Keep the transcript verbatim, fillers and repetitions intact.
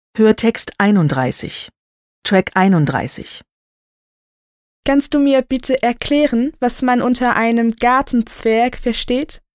Hörtext einunddreißig. Track einunddreißig. Kannst du mir bitte erklären, was man unter einem Gartenzwerg versteht?